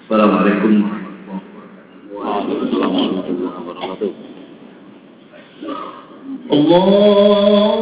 السلام عليكم ورحمة الله وبركاته. الله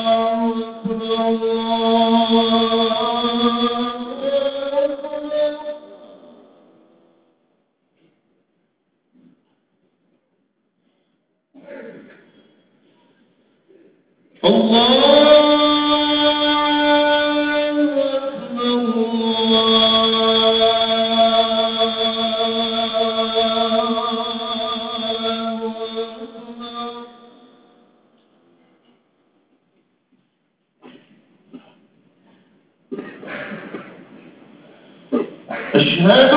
أشهد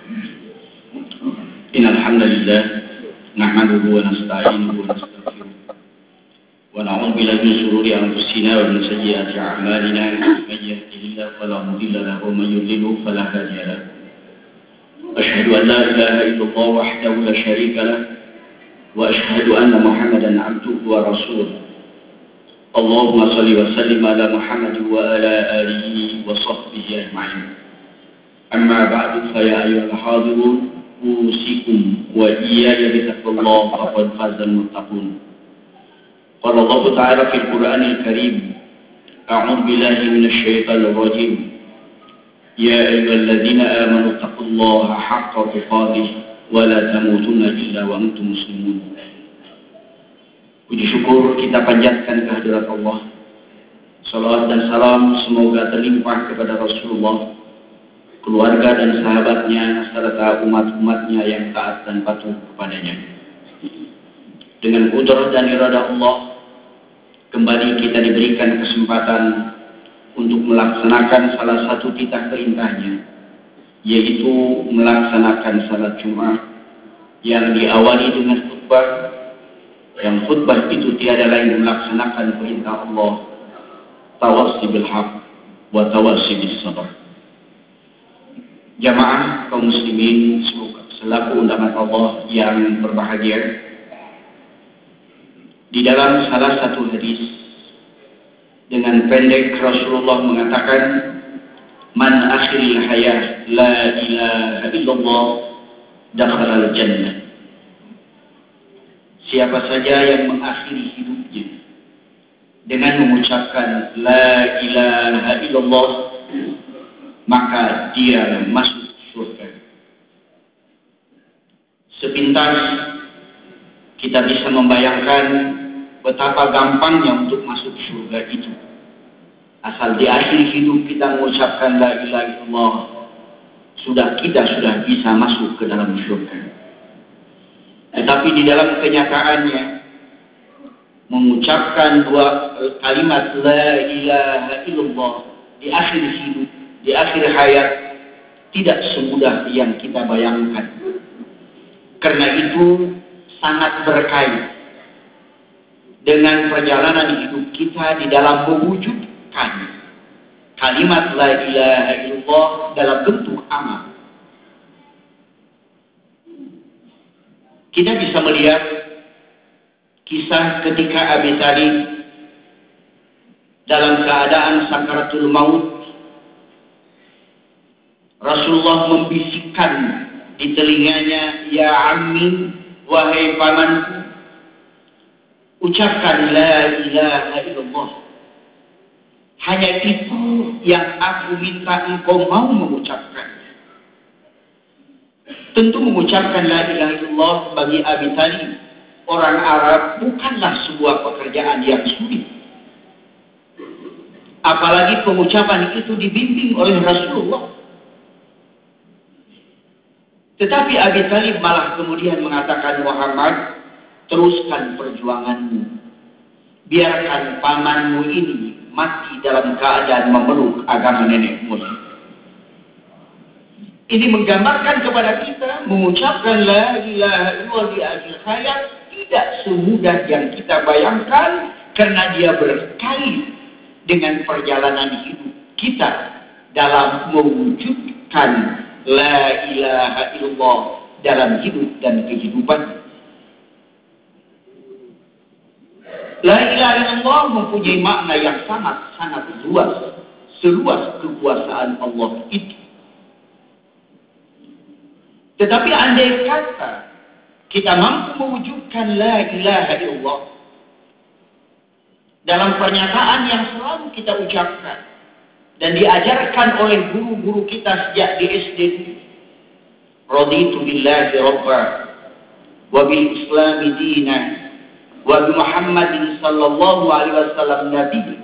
Innal hamdalillah nahmaduhu wa nasta'inuhu wa nastaghfiruh wa na'udzu billahi min shururi anfusina wa min sayyiati a'malina may yahdihillahu fala mudilla lahu wa may yudlil fala hadiya lahu. Asyhadu an la ilaha illallah wahdahu la syarika lahu wa asyhadu anna Muhammadan 'abduhu wa rasuluh. Allahumma shalli wa sallim ala Muhammad wa ala alihi wa sahbihi ajma'in. Amma ba'du fa ya ayyuhal hadirun usikum wa iyaya bitaqwallah faqad fazal muttaqun. Qala Allah Ta'ala fil Qur'anil Karim, a'udzu billahi minasy syaithanir rajim. Ya ayyuhalladzina amanu taqullaha haqqa tuqatih wa la tamutunna illa wa antum muslimun. Puji syukur kita panjatkan kehadirat Allah. Salawat dan salam semoga terlimpah kepada Rasulullah, keluarga dan sahabatnya, serta umat-umatnya yang taat dan patuh kepadanya. Dengan kudrah dan iradah Allah, kembali kita diberikan kesempatan untuk melaksanakan salah satu titah perintahnya, yaitu melaksanakan salat Jumat yang diawali dengan khutbah, yang khutbah itu tiada lain melaksanakan perintah Allah, tawassi bil haq wa tawassi bis sabr. Jamaah kaum muslimin selaku undangan Allah yang berbahagia, di dalam salah satu hadis dengan pendek Rasulullah mengatakan, man akhiril hayah la ilaha illallah dakhalal jannah. Siapa saja yang mengakhiri hidupnya dengan mengucapkan la ilaha illallah, maka dia masuk surga. Sepintas kita bisa membayangkan betapa gampangnya untuk masuk surga itu. Asal di akhir hidup kita mengucapkan la ilaha illallah, kita sudah bisa masuk ke dalam surga. Tetapi di dalam kenyataannya, mengucapkan dua kalimat la ilaha illallah di akhir hidup, di akhir hayat, tidak semudah yang kita bayangkan. Karena itu sangat berkait dengan perjalanan hidup kita di dalam mewujudkan kalimat la ilaha illallah dalam bentuk amal. Kita bisa melihat kisah ketika Abi Thalib dalam keadaan sakaratul maut. Rasulullah membisikkan di telinganya, ya ammi, wahai pamanku, ucapkan la ilaha illallah. Hanya itu yang aku minta engkau mau mengucapkan. Tentu mengucapkan la ilaha illallah bagi Abi Thalib, orang Arab, bukanlah sebuah pekerjaan yang sulit. Apalagi pengucapan itu dibimbing oleh Rasulullah. Tetapi Abi Thalib malah kemudian mengatakan, Muhammad, teruskan perjuanganmu. Biarkan pamanmu ini mati dalam keadaan memeluk agama nenek moyang. Ini menggambarkan kepada kita, mengucapkan la ilaha illallah di akhir hayat tidak semudah yang kita bayangkan, karena dia berkait dengan perjalanan hidup kita dalam mewujudkan la ilaha illallah dalam hidup dan kehidupan. La ilaha illallah mempunyai makna yang sangat-sangat luas, seluas kekuasaan Allah itu. Tetapi andai kata kita mampu mewujudkan la ilaha illallah dalam pernyataan yang selalu kita ucapkan dan diajarkan oleh guru-guru kita sejak di SD, raditu billahi rabba wa bil islami dinan wa bi Muhammadin sallallahu alaihi wasallam nabi.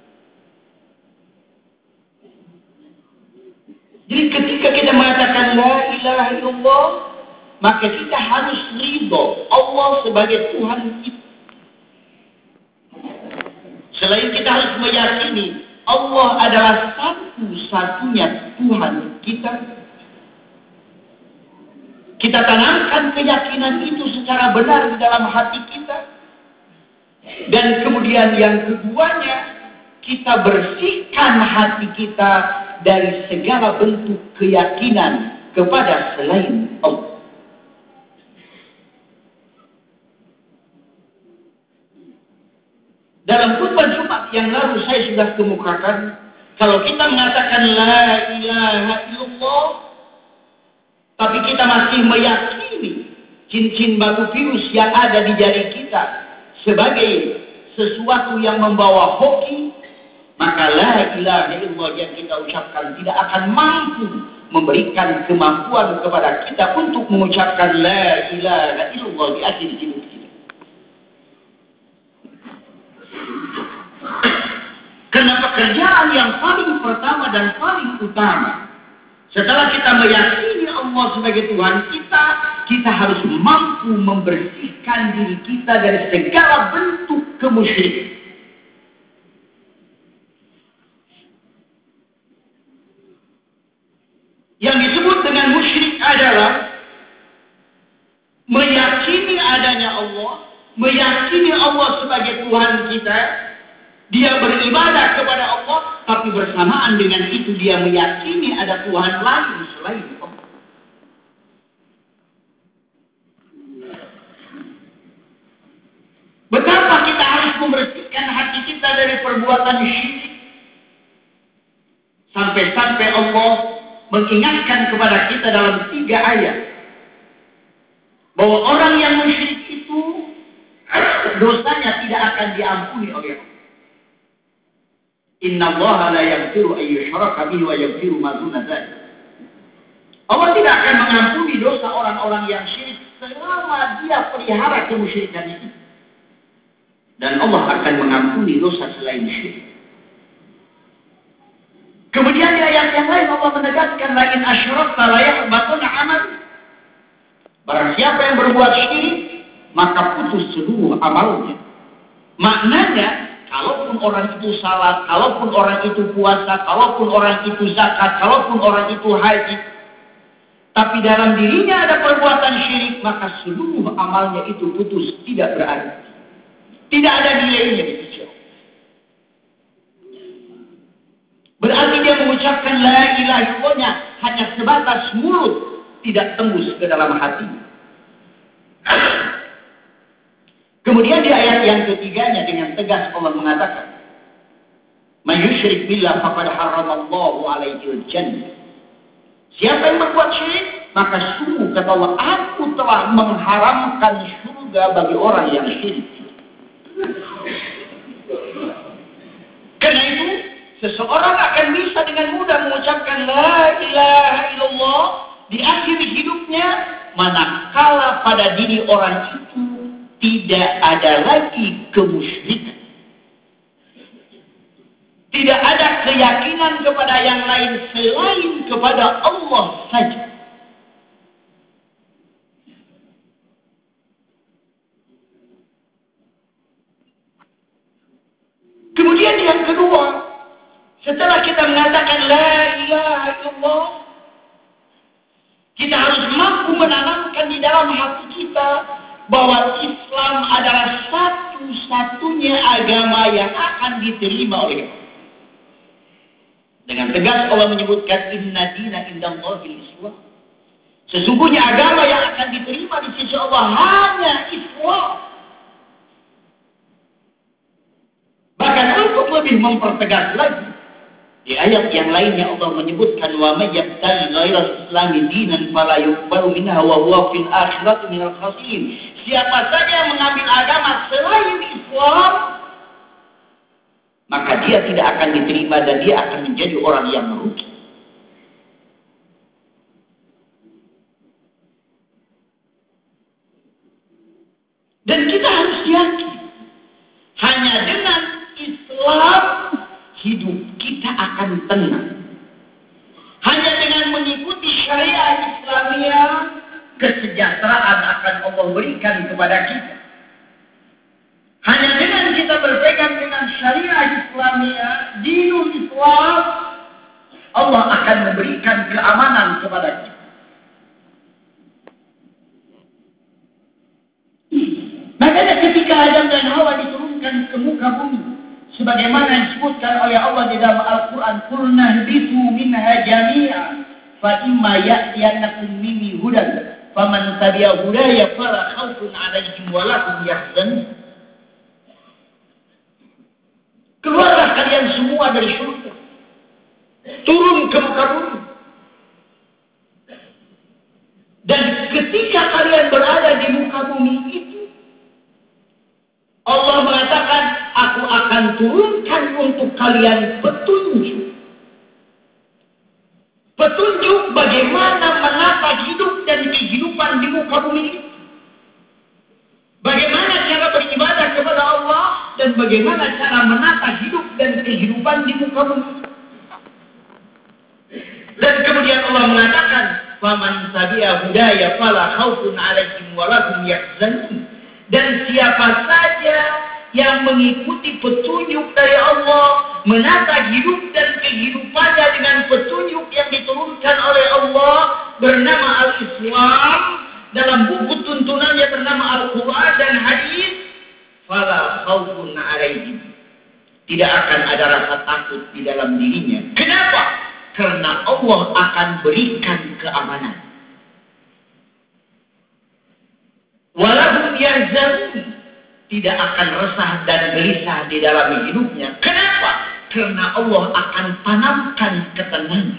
Jadi ketika kita mengatakan la ilaha illallah, maka kita harus ridho Allah sebagai Tuhan kita. Selain kita harus meyakini Allah adalah satu-satunya Tuhan kita, Kita tanamkan keyakinan itu secara benar di dalam hati kita. Dan kemudian yang keduanya, kita bersihkan hati kita dari segala bentuk keyakinan kepada selain Allah. Dalam khutbah Jumat yang lalu saya sudah kemukakan, kalau kita mengatakan la ilaha illallah, tapi kita masih meyakini cincin batu virus yang ada di jari kita sebagai sesuatu yang membawa hoki, maka la ilaha illallah yang kita ucapkan tidak akan mampu memberikan kemampuan kepada kita untuk mengucapkan la ilaha illallah di akhir hidup kita. Karena pekerjaan yang paling pertama dan paling utama, setelah kita meyakini Allah sebagai Tuhan kita, kita harus mampu membersihkan diri kita dari segala bentuk kemusyrikan. Yang disebut dengan musyrik adalah meyakini adanya Allah, meyakini Allah sebagai Tuhan kita, dia beribadah kepada Allah, tapi bersamaan dengan itu dia meyakini ada Tuhan lain selain Allah. Betapa kita harus membersihkan hati kita dari perbuatan syirik. Sampai-sampai Allah mengingatkan kepada kita dalam 3 ayat bahwa orang yang musyrik itu dosanya tidak akan diampuni oleh Allah. Inna Allah la yaghfiru an yushraka bihi wa yaghfiru ma duna dzalik. Allah tidak akan mengampuni dosa orang-orang yang syirik selama dia pelihara kemusyrikan itu. Dan Allah akan mengampuni dosa selain syirik. Kemudian di ayat yang lain Allah menegaskan la in asyrakta la yahbatuna amal. Barang siapa yang berbuat syirik, maka putus seluruh amalnya. Maknanya, kalaupun orang itu salat, kalaupun orang itu puasa, kalaupun orang itu zakat, kalaupun orang itu haji, tapi dalam dirinya ada perbuatan syirik, maka seluruh amalnya itu putus, tidak berarti. Tidak ada nilainya di sisi Allah. Berarti dia mengucapkan la ilaha illallah hanya sebatas mulut, tidak tembus ke dalam hati. Kemudian di ayat yang ketiganya dengan tegas Allah mengatakan, "Man yusyrik billah faqad harramallahu alaihi al-jannah." Siapa yang berbuat syirik, maka sungguh kata Allah, aku telah mengharamkan surga bagi orang yang syirik. Karena itu, seseorang akan bisa dengan mudah mengucapkan la ilaha illallah di akhir hidupnya, manakala pada diri orang itu tidak ada lagi kemusyrikan. Tidak ada keyakinan kepada yang lain selain kepada Allah saja. Kemudian yang kedua, setelah kita mengatakan la ilaha illallah, kita harus mampu menanamkan di dalam hati kita bahwa Islam adalah satu-satunya agama yang akan diterima oleh Allah. Dengan tegas Allah menyebutkan inna dina indallahil Islam. Sesungguhnya agama yang akan diterima di sisi Allah hanya Islam. Bahkan untuk lebih mempertegas lagi, di ayat yang lainnya Allah menyebutkan wa may yabtaghi ghairal islami dinan fala yuqbalu minhu wa huwa fil akhirati minal khasirin. Siapa saja yang mengambil agama selain Islam, maka dia tidak akan diterima dan dia akan menjadi orang yang merugi. Dan kita harus yakin, hanya dengan Islam hidup kita akan tenang. Hanya dengan mengikuti syariat Islamiyah, kesejahteraan akan Allah berikan kepada kita. Hanya dengan kita berpegang dengan syariat Islamiyah, dinul Islam, Allah akan memberikan keamanan kepada kita. Adam dan Hawa diturunkan ke muka bumi sebagaimana disebutkan oleh Allah di dalam Al-Quran, qulna ihbitu minha jami'a fa imma ya'tiyannakum minni hudan faman tabi'a hudaya fala khaufun 'alaihim wa la hum yahzanun. Keluarlah kalian semua dari surga, turun ke muka bumi. Dan ketika kalian berada di muka bumi itu, Allah mengatakan, aku akan turunkan untuk kalian petunjuk. Petunjuk bagaimana menata hidup dan kehidupan di muka bumi itu. Bagaimana cara beribadah kepada Allah dan bagaimana cara menata hidup dan kehidupan di muka bumi. Dan kemudian Allah mengatakan, "Faman tabi'a hudaya fala khaufun 'alaihim wa la hum yahzanun." Dan siapa saja yang mengikuti petunjuk dari Allah, menata hidup dan kehidupannya dengan petunjuk yang diturunkan oleh Allah bernama Al-Islam, dalam buku tuntunannya bernama Al-Quran dan Hadis, fala khaufun 'alaihim. Tidak akan ada rasa takut di dalam dirinya. Kenapa? Karena Allah akan berikan keamanan. Walahum yahzanun, tidak akan resah dan gelisah di dalam hidupnya. Kenapa? Karena Allah akan tanamkan ketenangan.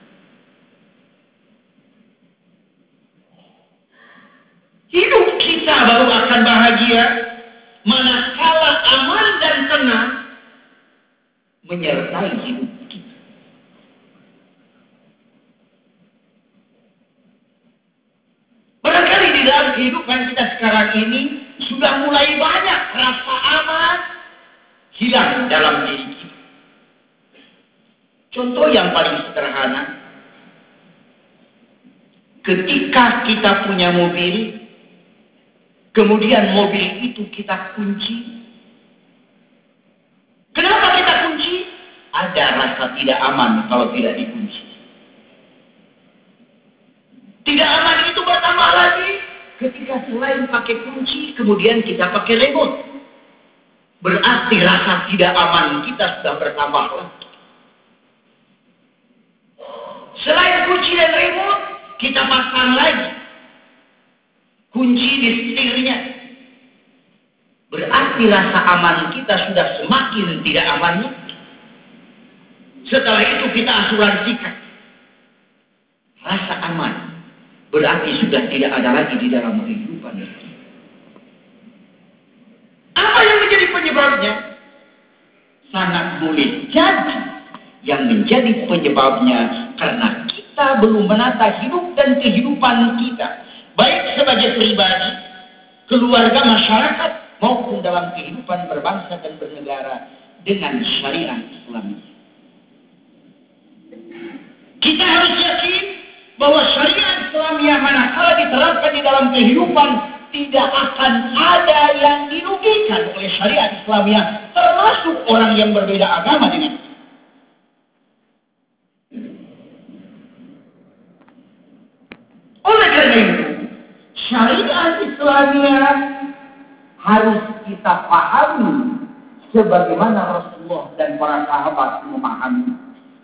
Hidup kita baru akan bahagia manakala aman dan tenang menyertai hidup kita. Barangkali di dalam kehidupan kita sekarang ini sudah mulai banyak rasa aman hilang dalam diri kita. Contoh yang paling sederhana, ketika kita punya mobil, kemudian mobil itu kita kunci. Kenapa kita kunci? Ada rasa tidak aman kalau tidak dikunci. Tidak aman itu bertambah lagi ketika selain pakai kunci, kemudian kita pakai remote. Berarti rasa tidak aman kita sudah bertambah lagi. Selain kunci dan remote, kita pasang lagi kunci di setirnya. Berarti rasa aman kita sudah semakin tidak amannya. Setelah itu kita asuransikan rasa aman. Berarti sudah tidak ada lagi di dalam kehidupan kita. Apa yang menjadi penyebabnya? Sangat boleh jadi yang menjadi penyebabnya karena kita belum menata hidup dan kehidupan kita, baik sebagai pribadi, keluarga, masyarakat, maupun dalam kehidupan berbangsa dan bernegara dengan syariat Islam. Kita harus yakin bahwa syariat Islamiyah manakala diterapkan di dalam kehidupan, tidak akan ada yang dirugikan oleh syariat Islamiyah, termasuk orang yang berbeda agama dengan kita. Oleh karena itu, syariat Islamiyah harus kita pahami sebagaimana Rasulullah dan para sahabat memahami.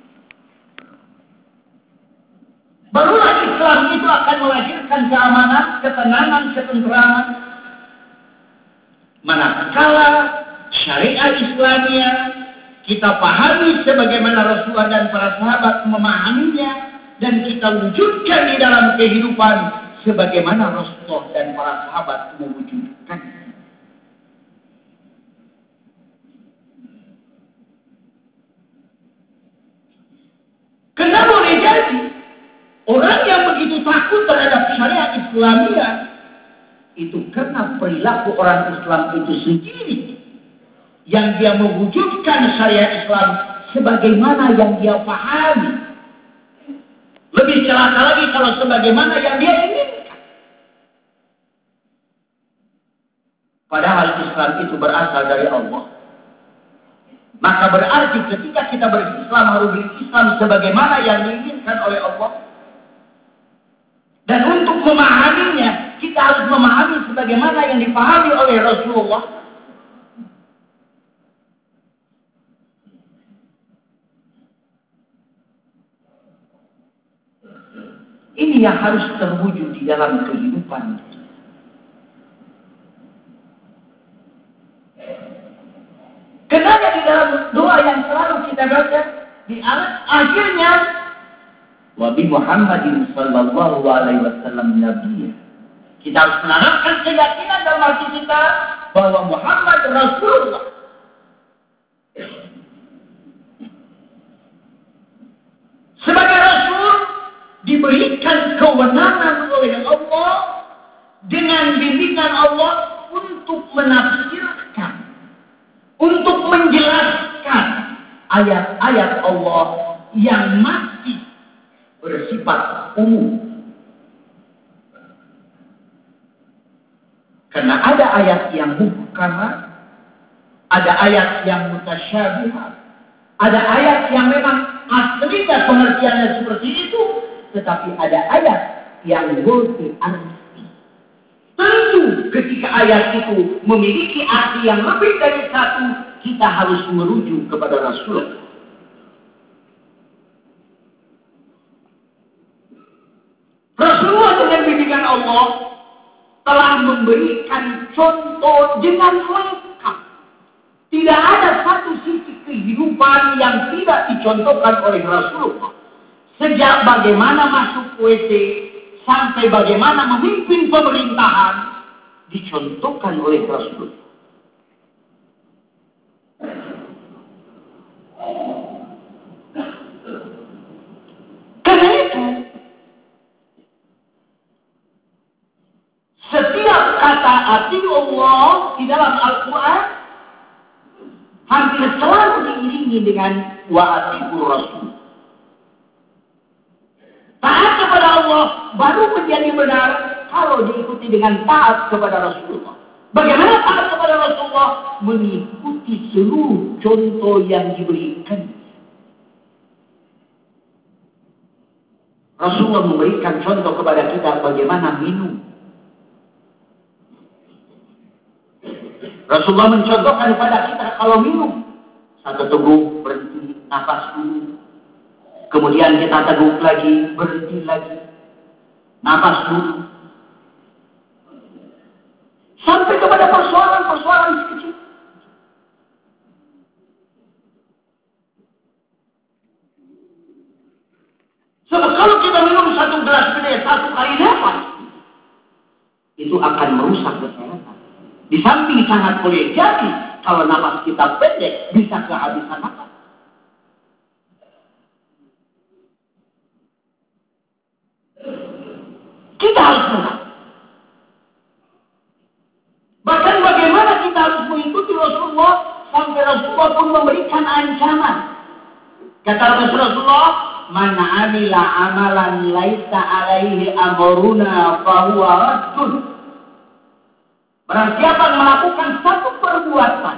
Barulah Islam itu akan melahirkan keamanan, ketenangan, ketenteraman. Manakala syariat Islamiyah kita pahami sebagaimana Rasulullah dan para sahabat memahaminya, dan kita wujudkan di dalam kehidupan sebagaimana Rasulullah dan para sahabat mewujudkan. Kenapa boleh jadi orang yang begitu takut terhadap syariat Islamiyah itu karena perilaku orang Islam itu sendiri yang dia mewujudkan syariat Islam sebagaimana yang dia pahami. Lebih celaka lagi kalau sebagaimana yang dia inginkan. Padahal Islam itu berasal dari Allah. Maka berarti ketika kita berislam harus berislam sebagaimana yang diinginkan oleh Allah. Dan untuk memahaminya, kita harus memahami sebagaimana yang dipahami oleh Rasulullah. Ini yang harus terwujud di dalam kehidupan. Karena di dalam doa yang selalu kita baca di akhirnya Wabi Muhammadin sallallahu alaihi wasallam nabiyya. Kita harus menanamkan keyakinan dalam hati kita bahwa Muhammad Rasulullah. Sebagai Rasul diberikan kewenangan oleh Allah dengan bimbingan Allah untuk menafsirkan, untuk menjelaskan ayat-ayat Allah yang masih bersifat umum. Karena ada ayat yang muhkamat, ada ayat yang mutasyabihat, ada ayat yang memang aslinya pengertiannya seperti itu, tetapi ada ayat yang multi arti. Tentu ketika ayat itu memiliki arti yang lebih dari satu, kita harus merujuk kepada Rasul. Rasulullah dengan bimbingan Allah telah memberikan contoh dengan lengkap. Tidak ada satu sisi kehidupan yang tidak dicontohkan oleh Rasulullah. Sejak bagaimana masuk WC sampai bagaimana memimpin pemerintahan dicontohkan oleh Rasulullah. Karena itu setiap kata ati Allah di dalam Al-Quran hampir selalu diiringi dengan wa'atiqur Rasul. Taat kepada Allah baru menjadi benar kalau diikuti dengan taat kepada Rasulullah. Bagaimana taat kepada Rasulullah? Mengikuti seluruh contoh yang diberikan. Rasulullah memberikan contoh kepada kita bagaimana minum. Rasulullah mencontohkan kepada kita kalau minum. Satu teguk, berhenti, nafas dulu. Kemudian kita teguk lagi, berhenti lagi. Nafas dulu. Sampai kepada persoalan-persoalan kecil. Sebab kalau kita minum satu gelas gede, satu kali nafas, itu akan merusak kesehatan. Di samping sangat boleh jadi kalau nafas kita pendek bisa kehabisan nafas. Kita harus menang. Bahkan bagaimana kita harus mengikuti Rasulullah sampai Rasulullah pun memberikan ancaman. Kata Rasulullah, "Man 'amila 'amalan laisa 'alaihi amruna fahuwa raddun." Barang siapa melakukan satu perbuatan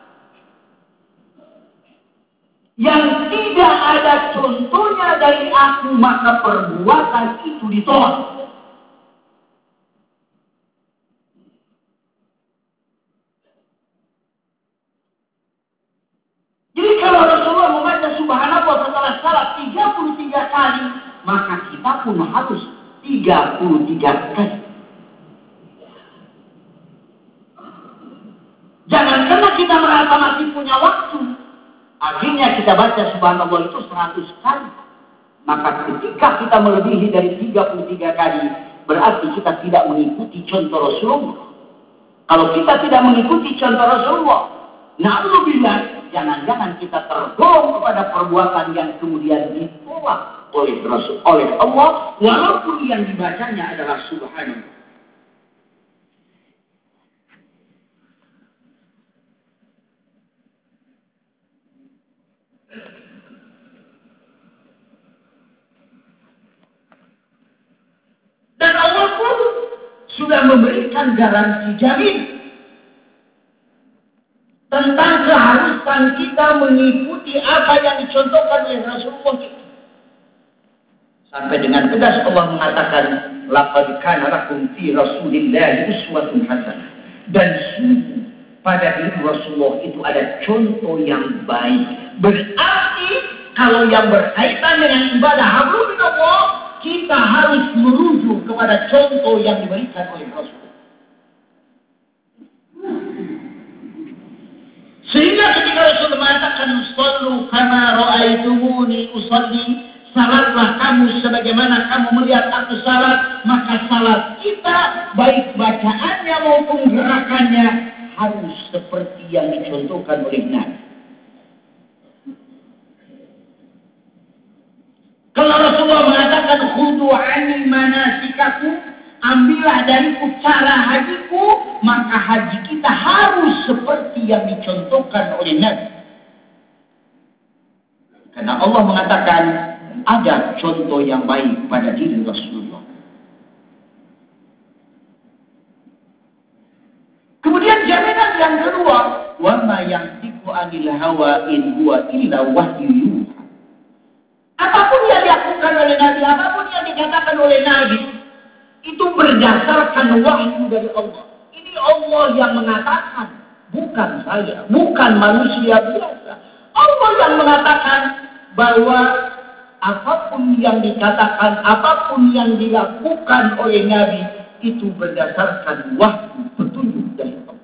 yang tidak ada contohnya dari aku, maka perbuatan itu ditolak. Jadi kalau Rasulullah membaca Subhanallah setelah salat 33 kali, maka kita pun harus 33 kali. Jangan karena kita merasa masih punya waktu, akhirnya kita baca Subhanallah itu 100 kali. Maka ketika kita melebihi dari 33 kali, berarti kita tidak mengikuti contoh Rasulullah. Kalau kita tidak mengikuti contoh Rasulullah, na'udzubillah, jangan-jangan kita tergolong kepada perbuatan yang kemudian ditolak oleh Rasul, oleh Allah, walaupun yang dibacanya adalah Subhanallah. Dan Allah pun sudah memberikan garansi jamin tentang keharusan kita mengikuti apa yang dicontohkan oleh Rasulullah kita. Sampai dengan tegas Allah mengatakan, "Laqad kana lakum fi Rasulillahi uswatun hasanah." Dan sungguh pada diri Rasulullah itu ada contoh yang baik. Berarti kalau yang berkaitan dengan ibadah hablum minallah, kita harus merujuk kepada contoh yang diberikan oleh Rasul. Sehingga ketika Rasul mengatakan sallu kama ra'aitumuni usalli, salatlah kamu sebagaimana kamu melihat aku salat, maka salat kita baik bacaannya maupun gerakannya harus seperti yang dicontohkan oleh Nabi. Kalau Rasulullah mengatakan khudu anni manasikakum, ambillah dariku cara hajiku, maka haji kita harus seperti yang dicontohkan oleh Nabi. Karena Allah mengatakan ada contoh yang baik pada diri Rasulullah. Kemudian jaminan yang kedua, wa ma yantiqu anil hawa in huwa illa wahyu yuha. Apapun yang dilakukan oleh Nabi, apapun yang dikatakan oleh Nabi, itu berdasarkan wahyu dari Allah. Ini Allah yang mengatakan, bukan saya, bukan manusia biasa. Allah yang mengatakan bahwa apapun yang dikatakan, apapun yang dilakukan oleh Nabi, itu berdasarkan wahyu petunjuk dari Allah.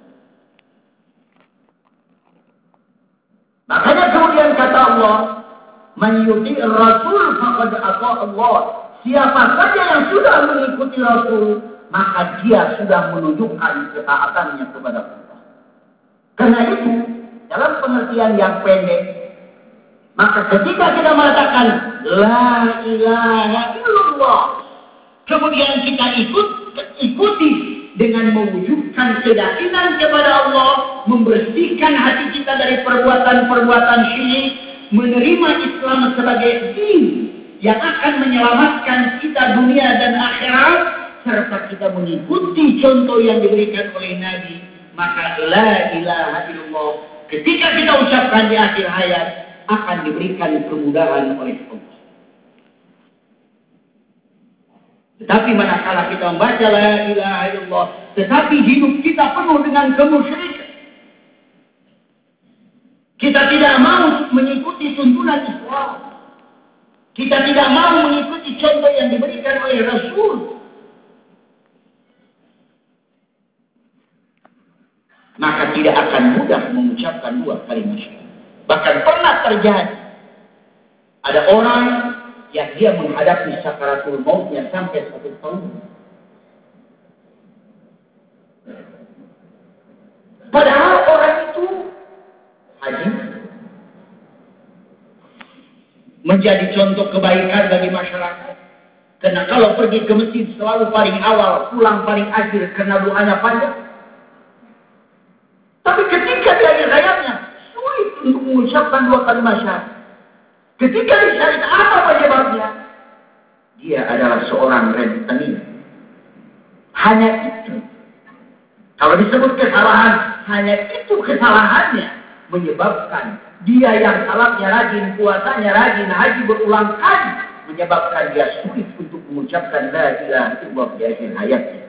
Makanya kemudian kata Allah, man yuti'ir rasul faqad ata'a Allah. Siapa saja yang sudah mengikuti Rasul, maka dia sudah menunjukkan ketaatannya kepada Allah. Karena itu, dalam pengertian yang pendek, maka ketika kita mengatakan la ilaha illallah, kemudian kita ikuti dengan mewujudkan keyakinan kepada Allah, membersihkan hati kita dari perbuatan-perbuatan syirik, menerima Islam sebagai din yang akan menyelamatkan kita dunia dan akhirat, serta kita mengikuti contoh yang diberikan oleh Nabi, maka la ilaha illallah ketika kita ucapkan di akhir hayat akan diberikan kemudahan oleh Allah. Tetapi manakala kita membaca la ilaha illallah, tetapi hidup kita penuh dengan kemusyrikan, kita tidak mau mengikuti tuntunan Islam, kita tidak mau mengikuti contoh yang diberikan oleh Rasul, maka tidak akan mudah mengucapkan dua kalimat syahadat. Bahkan pernah terjadi ada orang yang dia menghadapi sakaratul mautnya sampai 1 tahun. Padahal orang itu haji, menjadi contoh kebaikan bagi masyarakat. Karena kalau pergi ke masjid selalu paling awal, pulang paling akhir karena doanya panjang. Tapi ketika di akhir hayatnya sulit untuk mengucapkan dua kalimat syahadat. Ketika dicari apa penyebabnya, dia adalah seorang rentenir. Hanya itu. Kalau disebut kesalahan, hanya itu kesalahannya menyebabkan dia yang salatnya rajin, puasanya rajin, haji berulang kali, menyebabkan dia sulit untuk mengucapkan la ilaha illallah di akhir hayatnya.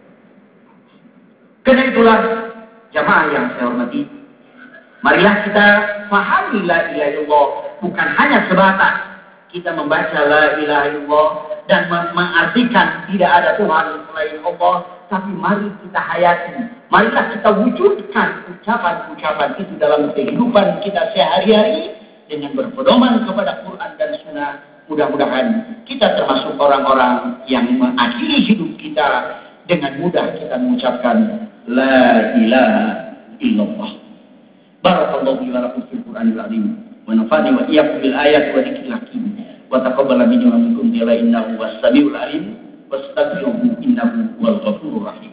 Karena itulah jamaah yang saya hormati, marilah kita pahami la ilaha illallah bukan hanya sebatas kita membaca la ilaha illallah dan mengartikan tidak ada Tuhan selain Allah, tapi mari kita hayati, marilah kita wujudkan ucapan-ucapan itu dalam kehidupan kita sehari-hari dengan berpedoman kepada Quran dan Sunnah. Mudah-mudahan kita termasuk orang-orang yang mengakhiri hidup kita dengan mudah kita mengucapkan la ilaha illallah. Barakallahu li wa lakum fil Qur'anil azim wa nafa'ani wa iyyakum bil ayati wa dzikril hakim wa taqabbal minni wa minkum innahu was-sami'ul alim wastaghfiruhu innahu wal ghafurur rahim.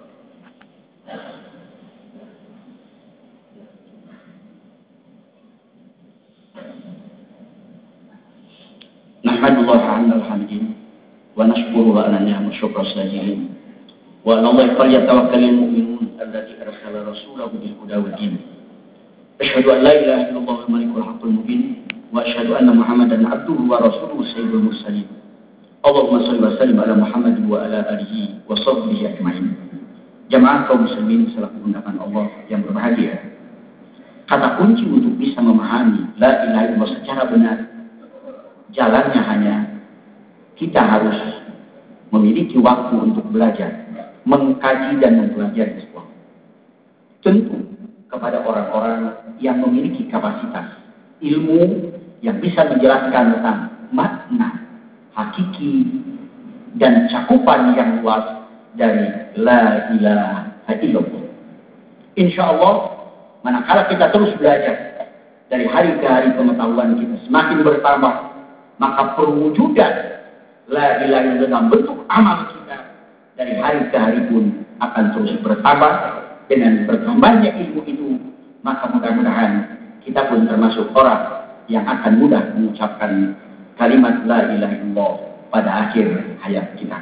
Nahmadullah 'alal hamdin wa nashkuruhu 'ala ni'am syukra sajidin wa 'ala Allah falyatawakkalul mu'minun alladzi arsala rasulahu bil huda wa din. Asyhadu an la ilaha illallah wal malikul haqqul mubin wa asyhadu anna Muhammadan 'abduhu wa rasuluhu sayyidul mursalin. Allahumma shalli wa sallim ala Muhammad wa ala alihi wa sahbihi ajma'in. Jamaah kaum muslimin selaku undangan Allah yang berbahagia. Kata kunci untuk bisa memahami la ilaha illallah secara benar, jalannya hanya kita harus memiliki waktu untuk belajar, mengkaji dan mempelajari sesuatu. Tentu kepada orang-orang yang memiliki kapasitas ilmu yang bisa menjelaskan tentang makna hakiki dan cakupan yang luas dari la ilaha illallah. Insya Allah, manakala kita terus belajar dari hari ke hari, pengetahuan kita semakin bertambah, maka perwujudan la ilaha illallah dalam bentuk amal kita dari hari ke hari pun akan terus bertambah. Dengan bertambahnya ilmu itu, maka mudah-mudahan kita pun termasuk orang yang akan mudah mengucapkan kalimat la ilaha illallah pada akhir hayat kita.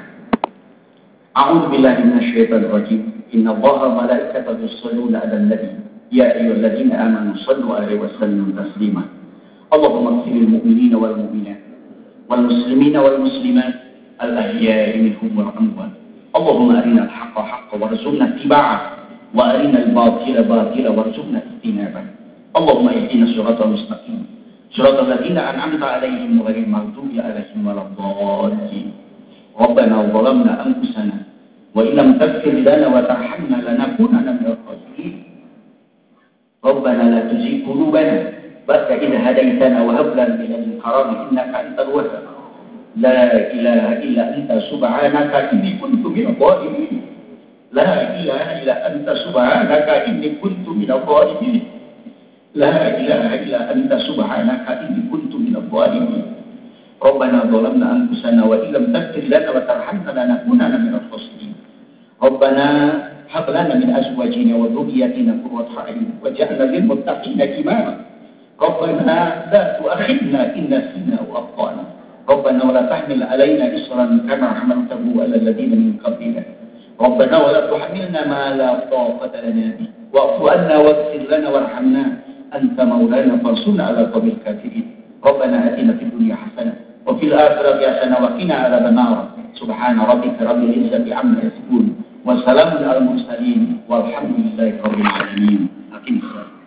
A'udzu billahi minasyaitonir rajim. Innallaha wa malaikatahu yusholluna 'alan nabi. Ya ayyuhalladzina amanu shallu 'alaihi wa sallimu taslima. Allahumma ighfirlil mu'minina wal mu'minat wal muslimina wal muslimat al ahya'i minhum wal amwat. Allahumma arinal haqqa haqqan warzuqna ittiba'ah wa arinal batila batila warzuqna ijtinabah. Allahumma ihdina siratal mustaqim. Siratal ladzina an'amta 'alaihim ghairil maghdubi 'alaihim waladdallin. Rabbana zalamna anfusana wa illam taghfir lana wa tarhamna lanakunanna minal khasirin. Rabbana la tuzigh qulubana ba'da idh hadaytana wa hab lana min ladunka rahmatan innaka antal wahhab. La ilaha illa anta subhanaka inni kuntu minadh dhalimin. La ilaha illa anta subhanaka inni kuntu minadh dhalimin. La ilaha illa anta subhanaka inni kuntu minadh dhalimin. Rabbana zalamna anfusana wa illam taghfir lana wa tarhamna lanakunanna minal khasirin. Rabbana hab lana min azwajina wa dhurriyyatina qurrata a'yun waj'alna lil muttaqina imama. Rabbana la tu'akhidna in nasina wa akhtana. Rabbana wa la tahmil 'alaina isran kama hamaltahu 'ala alladhina min qablina. Rabbana wa la tuhammilna ma la taqata lana bihi wa'fu 'anna waghfir lana warhamna anta maulana fansurna 'ala qawmil kafirin. Rabbana atina fid dunya hasanah wa fil akhirati hasanah wa qina 'adzaban nar. Subhana rabbika rabbil izzati 'amma yasifun wa salamun 'alal mursalin walhamdulillahi rabbil alamin. Amin.